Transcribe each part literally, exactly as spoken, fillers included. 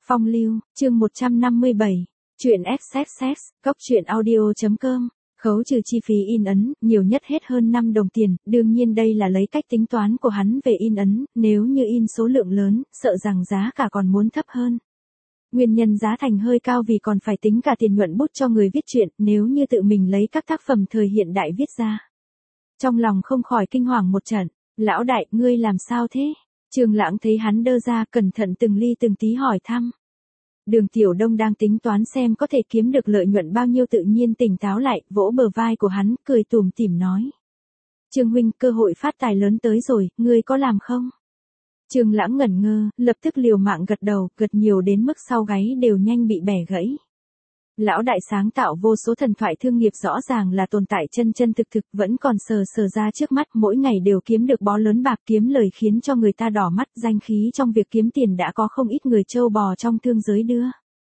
Phong lưu, chương một trăm năm mươi bảy, chuyện ép ét ét, cốc truyện audio chấm com, khấu trừ chi phí in ấn, nhiều nhất hết hơn năm đồng tiền, đương nhiên đây là lấy cách tính toán của hắn về in ấn, nếu như in số lượng lớn, sợ rằng giá cả còn muốn thấp hơn. Nguyên nhân giá thành hơi cao vì còn phải tính cả tiền nhuận bút cho người viết truyện, nếu như tự mình lấy các tác phẩm thời hiện đại viết ra. Trong lòng không khỏi kinh hoàng một trận, lão đại, ngươi làm sao thế? Trương Lãng thấy hắn đơ ra, cẩn thận từng ly từng tí hỏi thăm. Đường Tiểu Đông đang tính toán xem có thể kiếm được lợi nhuận bao nhiêu, tự nhiên tỉnh táo lại, vỗ bờ vai của hắn, cười tủm tỉm nói. Trương huynh, cơ hội phát tài lớn tới rồi, ngươi có làm không? Trương Lãng ngẩn ngơ, lập tức liều mạng gật đầu, gật nhiều đến mức sau gáy đều nhanh bị bẻ gãy. Lão đại sáng tạo vô số thần thoại thương nghiệp rõ ràng là tồn tại chân chân thực thực, vẫn còn sờ sờ ra trước mắt, mỗi ngày đều kiếm được bó lớn bạc, kiếm lời khiến cho người ta đỏ mắt, danh khí trong việc kiếm tiền đã có không ít người trâu bò trong thương giới đưa.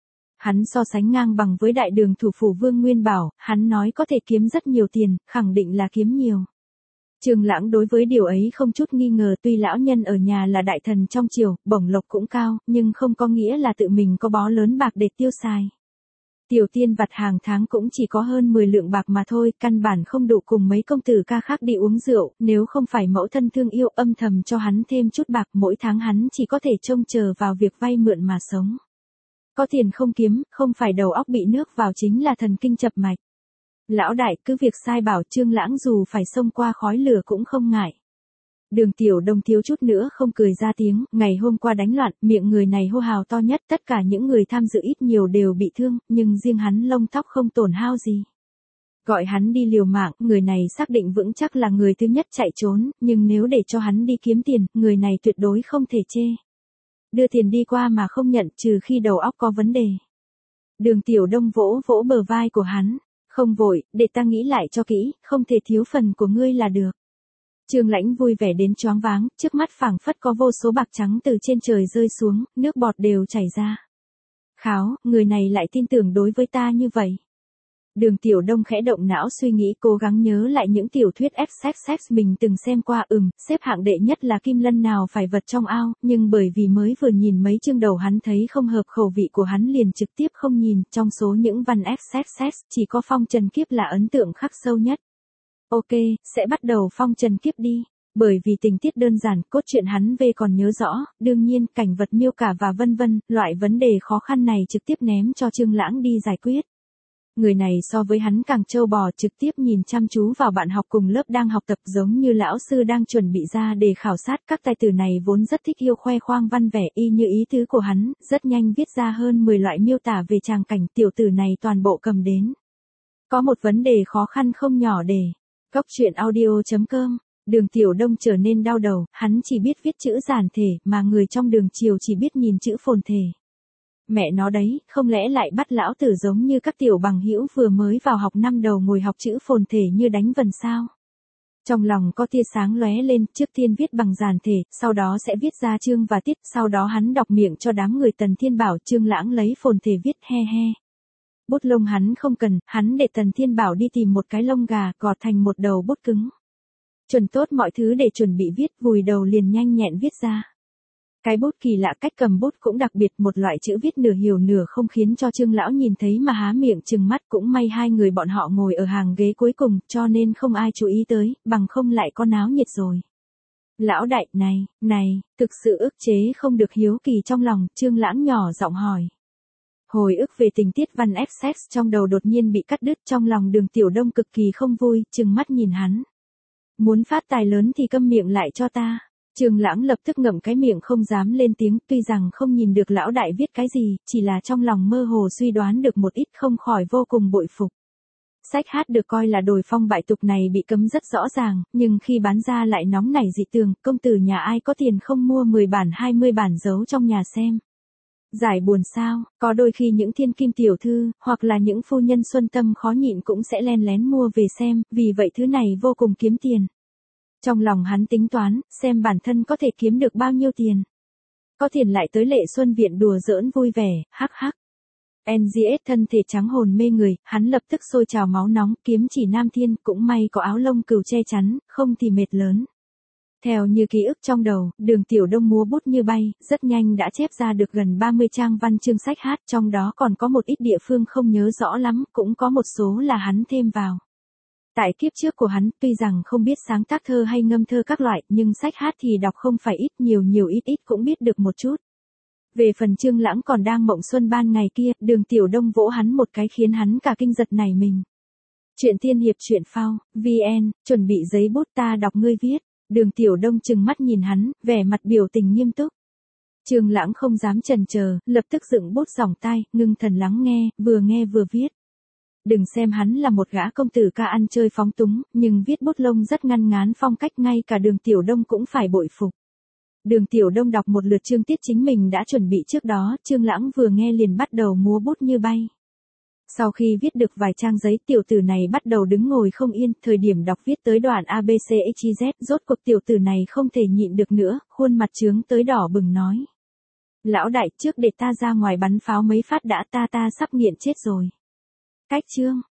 Hắn so sánh ngang bằng với đại đường thủ phủ Vương Nguyên Bảo, hắn nói có thể kiếm rất nhiều tiền, khẳng định là kiếm nhiều. Trương Lãng đối với điều ấy không chút nghi ngờ, tuy lão nhân ở nhà là đại thần trong triều, bổng lộc cũng cao, nhưng không có nghĩa là tự mình có bó lớn bạc để tiêu xài. Tiểu tiên vặt hàng tháng cũng chỉ có hơn mười lượng bạc mà thôi, căn bản không đủ cùng mấy công tử ca khác đi uống rượu, nếu không phải mẫu thân thương yêu âm thầm cho hắn thêm chút bạc, mỗi tháng hắn chỉ có thể trông chờ vào việc vay mượn mà sống. Có tiền không kiếm, không phải đầu óc bị nước vào chính là thần kinh chập mạch. Lão đại, cứ việc sai bảo, Trương Lãng dù phải xông qua khói lửa cũng không ngại. Đường Tiểu Đông thiếu chút nữa không cười ra tiếng, ngày hôm qua đánh loạn, miệng người này hô hào to nhất, tất cả những người tham dự ít nhiều đều bị thương, nhưng riêng hắn lông tóc không tổn hao gì. Gọi hắn đi liều mạng, người này xác định vững chắc là người thứ nhất chạy trốn, nhưng nếu để cho hắn đi kiếm tiền, người này tuyệt đối không thể chê. Đưa tiền đi qua mà không nhận, trừ khi đầu óc có vấn đề. Đường Tiểu Đông vỗ vỗ bờ vai của hắn, không vội, để ta nghĩ lại cho kỹ, không thể thiếu phần của ngươi là được. Trương Lãng vui vẻ đến choáng váng, trước mắt phảng phất có vô số bạc trắng từ trên trời rơi xuống, nước bọt đều chảy ra. Kháo, người này lại tin tưởng đối với ta như vậy. Đường Tiểu Đông khẽ động não suy nghĩ, cố gắng nhớ lại những tiểu thuyết ép ét ét mình từng xem qua, ừm, xếp hạng đệ nhất là Kim Lân nào phải vật trong ao, nhưng bởi vì mới vừa nhìn mấy chương đầu hắn thấy không hợp khẩu vị của hắn liền trực tiếp không nhìn, trong số những văn ép ét ét, chỉ có Phong Trần Kiếp là ấn tượng khắc sâu nhất. Ok, sẽ bắt đầu Phong Trần Kiếp đi. Bởi vì tình tiết đơn giản, cốt truyện hắn về còn nhớ rõ, đương nhiên, cảnh vật miêu tả và vân vân, loại vấn đề khó khăn này trực tiếp ném cho Trương Lãng đi giải quyết. Người này so với hắn càng trâu bò, trực tiếp nhìn chăm chú vào bạn học cùng lớp đang học tập, giống như lão sư đang chuẩn bị ra để khảo sát. Các tài tử này vốn rất thích yêu khoe khoang văn vẻ, y như ý tứ của hắn, rất nhanh viết ra hơn mười loại miêu tả về tràng cảnh, tiểu tử này toàn bộ cầm đến. Có một vấn đề khó khăn không nhỏ để cốc truyện audio chấm com, Đường Tiểu Đông trở nên đau đầu, hắn chỉ biết viết chữ giản thể, mà người trong đường triều chỉ biết nhìn chữ phồn thể. Mẹ nó đấy, không lẽ lại bắt lão tử giống như các tiểu bằng hữu vừa mới vào học năm đầu ngồi học chữ phồn thể như đánh vần sao? Trong lòng có tia sáng lóe lên, trước tiên viết bằng giản thể, sau đó sẽ viết ra chương và tiết, sau đó hắn đọc miệng cho đám người Tần Thiên Bảo. Trương Lãng lấy phồn thể viết, he he. Bút lông hắn không cần, hắn để Tần Thiên Bảo đi tìm một cái lông gà, gọt thành một đầu bút cứng. Chuẩn tốt mọi thứ để chuẩn bị viết, vùi đầu liền nhanh nhẹn viết ra. Cái bút kỳ lạ, cách cầm bút cũng đặc biệt, một loại chữ viết nửa hiểu nửa không khiến cho Trương Lão nhìn thấy mà há miệng trừng mắt, cũng may hai người bọn họ ngồi ở hàng ghế cuối cùng, cho nên không ai chú ý tới, bằng không lại có náo nhiệt rồi. Lão đại, này, này, thực sự ức chế không được hiếu kỳ trong lòng, Trương Lãng nhỏ giọng hỏi. Hồi ức về tình tiết văn ép ét trong đầu đột nhiên bị cắt đứt, trong lòng Đường Tiểu Đông cực kỳ không vui, trừng mắt nhìn hắn. Muốn phát tài lớn thì câm miệng lại cho ta. Trương Lãng lập tức ngậm cái miệng không dám lên tiếng, tuy rằng không nhìn được lão đại viết cái gì, chỉ là trong lòng mơ hồ suy đoán được một ít, không khỏi vô cùng bội phục. Sách hát được coi là đồi phong bại tục này bị cấm rất rõ ràng, nhưng khi bán ra lại nóng nảy dị tường, công tử nhà ai có tiền không mua mười bản hai mươi bản giấu trong nhà xem. Giải buồn sao, có đôi khi những thiên kim tiểu thư, hoặc là những phu nhân xuân tâm khó nhịn cũng sẽ len lén mua về xem, vì vậy thứ này vô cùng kiếm tiền. Trong lòng hắn tính toán, xem bản thân có thể kiếm được bao nhiêu tiền. Có tiền lại tới Lệ Xuân Viện đùa giỡn vui vẻ, hắc hắc. en giê ét thân thể trắng hồn mê người, hắn lập tức sôi trào máu nóng, kiếm chỉ nam thiên, cũng may có áo lông cừu che chắn, không thì mệt lớn. Theo như ký ức trong đầu, Đường Tiểu Đông múa bút như bay, rất nhanh đã chép ra được gần ba mươi trang văn chương sách hát, trong đó còn có một ít địa phương không nhớ rõ lắm, cũng có một số là hắn thêm vào. Tại kiếp trước của hắn, tuy rằng không biết sáng tác thơ hay ngâm thơ các loại, nhưng sách hát thì đọc không phải ít, nhiều nhiều ít ít cũng biết được một chút. Về phần Trương Lãng còn đang mộng xuân ban ngày kia, Đường Tiểu Đông vỗ hắn một cái khiến hắn cả kinh giật nảy mình. Chuyện tiên hiệp truyện phao, vn, chuẩn bị giấy bút ta đọc ngươi viết. Đường Tiểu Đông trừng mắt nhìn hắn, vẻ mặt biểu tình nghiêm túc. Trương Lãng không dám chần chờ, lập tức dựng bút sòng tai, ngưng thần lắng nghe, vừa nghe vừa viết. Đừng xem hắn là một gã công tử ca ăn chơi phóng túng, nhưng viết bút lông rất ngăn ngán phong cách, ngay cả Đường Tiểu Đông cũng phải bội phục. Đường Tiểu Đông đọc một lượt chương tiết chính mình đã chuẩn bị trước đó, Trương Lãng vừa nghe liền bắt đầu múa bút như bay. Sau khi viết được vài trang giấy, tiểu tử này bắt đầu đứng ngồi không yên, thời điểm đọc viết tới đoạn a bê xê ích i dét, rốt cuộc tiểu tử này không thể nhịn được nữa, khuôn mặt trướng tới đỏ bừng nói. Lão đại, trước để ta ra ngoài bắn pháo mấy phát đã, ta ta sắp nghiện chết rồi. Cách chương.